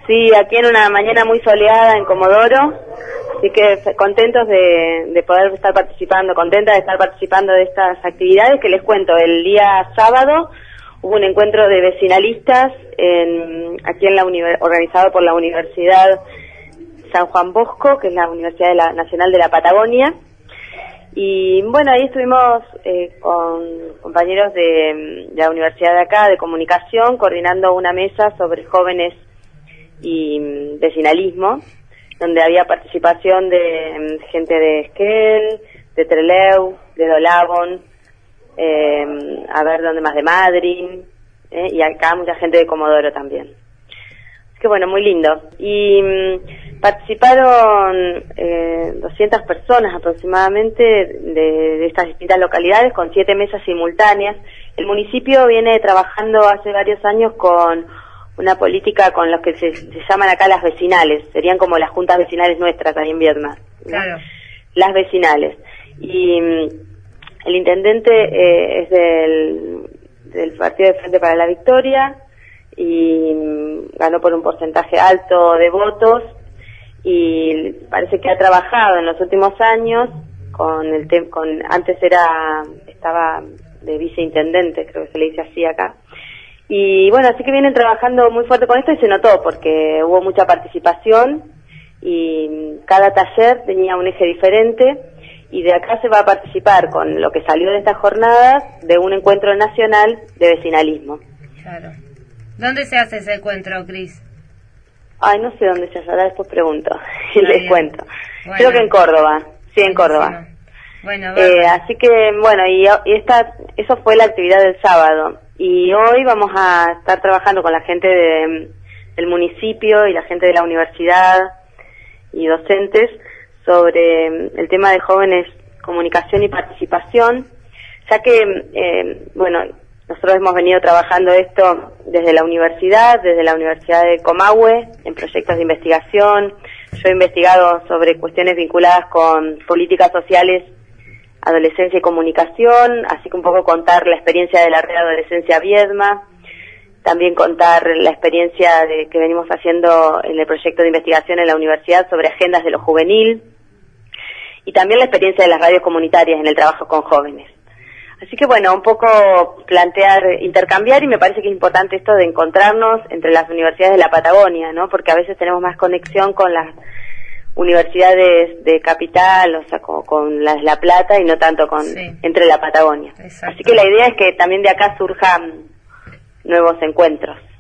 Sí, aquí en una mañana muy soleada en Comodoro, así que contentos de poder estar participando, contenta de estar participando de estas actividades que les cuento. El día sábado hubo un encuentro de vecinalistas aquí organizado por la Universidad San Juan Bosco, que es la Universidad Nacional de la Patagonia. Y bueno, ahí estuvimos con compañeros de la universidad de acá, de comunicación, coordinando una mesa sobre jóvenes y vecinalismo, donde había participación de gente de Esquel, de Trelew, de Dolabón, a ver dónde más, de Madrid, y acá mucha gente de Comodoro también. Así que bueno, muy lindo. Y participaron 200 personas aproximadamente de estas distintas localidades, con 7 mesas simultáneas. El municipio viene trabajando hace varios años con una política con los que se llaman acá las vecinales, serían como las juntas vecinales nuestras ahí en Viedma, ¿no? Claro. Las vecinales. Y el intendente es del Partido de Frente para la Victoria y ganó por un porcentaje alto de votos, y parece que ha trabajado en los últimos años antes estaba de viceintendente, creo que se le dice así acá. Y bueno, así que vienen trabajando muy fuerte con esto, y se notó porque hubo mucha participación y cada taller tenía un eje diferente, y de acá se va a participar con lo que salió de estas jornadas de un encuentro nacional de vecinalismo. Claro. ¿Dónde se hace ese encuentro, Cris? Ay, no sé dónde se hace, ahora después pregunto y les cuento. Bueno, creo que en Córdoba, sí, en Córdoba. Bueno, así que bueno, y eso fue la actividad del sábado. Y hoy vamos a estar trabajando con la gente del municipio y la gente de la universidad y docentes sobre el tema de jóvenes, comunicación y participación, ya que, bueno, nosotros hemos venido trabajando esto desde la universidad de Comahue, en proyectos de investigación. Yo he investigado sobre cuestiones vinculadas con políticas sociales, adolescencia y comunicación, así que un poco contar la experiencia de la Red Adolescencia Viedma, también contar la experiencia que venimos haciendo en el proyecto de investigación en la universidad sobre agendas de lo juvenil, y también la experiencia de las radios comunitarias en el trabajo con jóvenes. Así que bueno, un poco intercambiar, y me parece que es importante esto de encontrarnos entre las universidades de la Patagonia, ¿no? Porque a veces tenemos más conexión con las universidades de capital, o sea, con las de La Plata, y no tanto entre la Patagonia. Exacto. Así que la idea es que también de acá surjan nuevos encuentros.